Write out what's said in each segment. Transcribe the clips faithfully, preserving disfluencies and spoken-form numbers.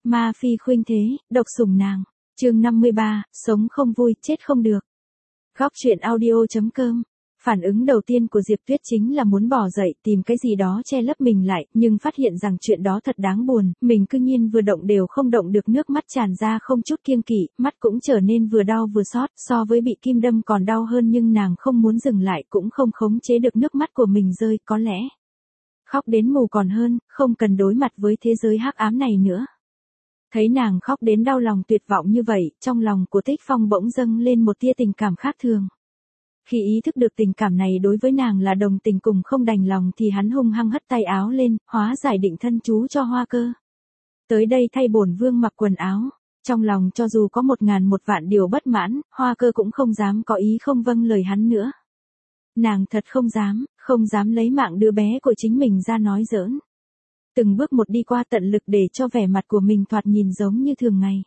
Ma phi khuynh thế, độc sủng nàng. Chương năm mươi ba, sống không vui, chết không được. Góc truyện audio.com. Phản ứng đầu tiên của Diệp Tuyết chính là muốn bỏ dậy tìm cái gì đó che lấp mình lại, nhưng phát hiện rằng chuyện đó thật đáng buồn, mình cư nhiên vừa động đều không động được, nước mắt tràn ra không chút kiêng kỵ, mắt cũng trở nên vừa đau vừa xót, so với bị kim đâm còn đau hơn, nhưng nàng không muốn dừng lại, cũng không khống chế được nước mắt của mình rơi, có lẽ khóc đến mù còn hơn, không cần đối mặt với thế giới hắc ám này nữa. Thấy nàng khóc đến đau lòng tuyệt vọng như vậy, trong lòng của Tích Phong bỗng dâng lên một tia tình cảm khác thường. Khi ý thức được tình cảm này đối với nàng là đồng tình cùng không đành lòng thì hắn hung hăng hất tay áo lên, hóa giải định thân chú cho Hoa Cơ. Tới đây thay bổn vương mặc quần áo. Trong lòng cho dù có một ngàn một vạn điều bất mãn, Hoa Cơ cũng không dám có ý không vâng lời hắn nữa. Nàng thật không dám, không dám lấy mạng đứa bé của chính mình ra nói giỡn. Từng bước một đi qua tận lực để cho vẻ mặt của mình thoạt nhìn giống như thường ngày.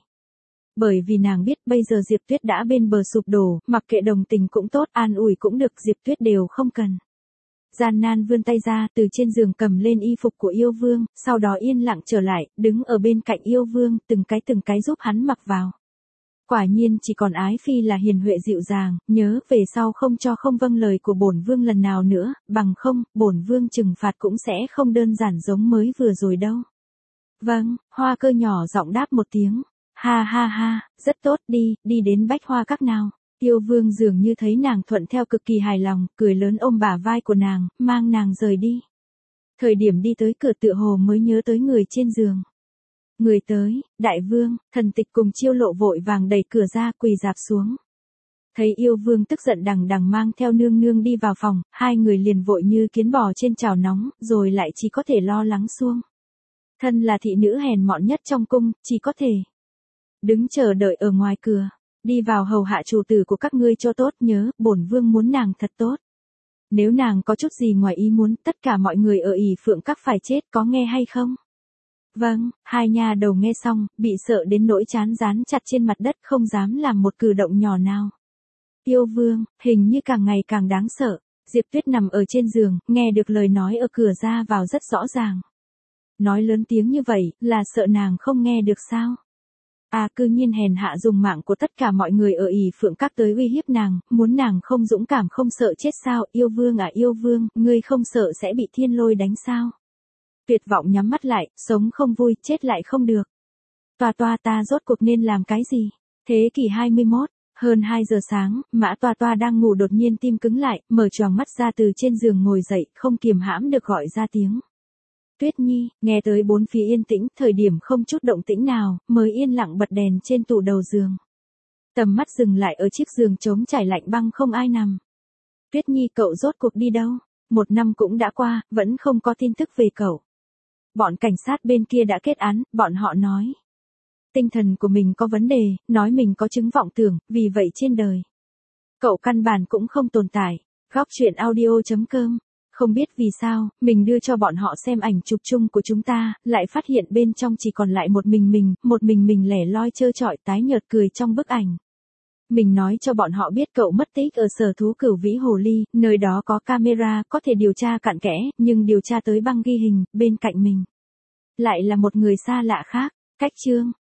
Bởi vì nàng biết bây giờ Diệp Tuyết đã bên bờ sụp đổ, mặc kệ đồng tình cũng tốt, an ủi cũng được, Diệp Tuyết đều không cần. Gian nan vươn tay ra, từ trên giường cầm lên y phục của Yêu Vương, sau đó yên lặng trở lại, đứng ở bên cạnh Yêu Vương, từng cái từng cái giúp hắn mặc vào. Quả nhiên chỉ còn Ái Phi là hiền huệ dịu dàng, nhớ về sau không cho không vâng lời của bổn vương lần nào nữa, bằng không, bổn vương trừng phạt cũng sẽ không đơn giản giống mới vừa rồi đâu. Vâng, Hoa Cơ nhỏ giọng đáp một tiếng. Ha ha ha, rất tốt, đi, đi đến Bách Hoa Các nào. Yêu Vương dường như thấy nàng thuận theo cực kỳ hài lòng, cười lớn ôm bả vai của nàng, mang nàng rời đi. Thời điểm đi tới cửa tựa hồ mới nhớ tới người trên giường. Người tới, Đại Vương, Thần Tịch cùng Chiêu Lộ vội vàng đẩy cửa ra, quỳ rạp xuống. Thấy Yêu Vương tức giận đằng đằng mang theo nương nương đi vào phòng, hai người liền vội như kiến bò trên chảo nóng, rồi lại chỉ có thể lo lắng xuông. Thân là thị nữ hèn mọn nhất trong cung, chỉ có thể đứng chờ đợi ở ngoài cửa, đi vào hầu hạ chủ tử của các ngươi cho tốt, nhớ, bổn vương muốn nàng thật tốt. Nếu nàng có chút gì ngoài ý muốn, tất cả mọi người ở ỷ Phượng Các phải chết, có nghe hay không? Vâng, hai nha đầu nghe xong, bị sợ đến nỗi trán dán chặt trên mặt đất, không dám làm một cử động nhỏ nào. Yêu Vương, hình như càng ngày càng đáng sợ. Diệp Tuyết nằm ở trên giường, nghe được lời nói ở cửa ra vào rất rõ ràng. Nói lớn tiếng như vậy, là sợ nàng không nghe được sao? À, cư nhiên hèn hạ dùng mạng của tất cả mọi người ở ỷ Phượng Các tới uy hiếp nàng, muốn nàng không dũng cảm không sợ chết sao? Yêu Vương à Yêu Vương, ngươi không sợ sẽ bị thiên lôi đánh sao? Tuyệt vọng nhắm mắt lại, sống không vui, chết lại không được. Toa toa ta rốt cuộc nên làm cái gì? Thế kỷ hai mươi mốt, hơn hai giờ sáng, Mã Toa Toa đang ngủ đột nhiên tim cứng lại, mở choàng mắt ra từ trên giường ngồi dậy, không kiềm hãm được gọi ra tiếng. Tuyết Nhi, nghe tới bốn phía yên tĩnh, thời điểm không chút động tĩnh nào, mới yên lặng bật đèn trên tủ đầu giường. Tầm mắt dừng lại ở chiếc giường trống trải lạnh băng không ai nằm. Tuyết Nhi, cậu rốt cuộc đi đâu? Một năm cũng đã qua, vẫn không có tin tức về cậu. Bọn cảnh sát bên kia đã kết án, bọn họ nói tinh thần của mình có vấn đề, nói mình có chứng vọng tưởng, vì vậy trên đời cậu căn bản cũng không tồn tại. Góc truyện audio.com. Không biết vì sao, mình đưa cho bọn họ xem ảnh chụp chung của chúng ta, lại phát hiện bên trong chỉ còn lại một mình mình, một mình mình lẻ loi trơ trọi tái nhợt cười trong bức ảnh. Mình nói cho bọn họ biết cậu mất tích ở sở thú Cửu Vĩ Hồ Ly, nơi đó có camera, có thể điều tra cặn kẽ, nhưng điều tra tới băng ghi hình, bên cạnh mình lại là một người xa lạ khác. Cách chương.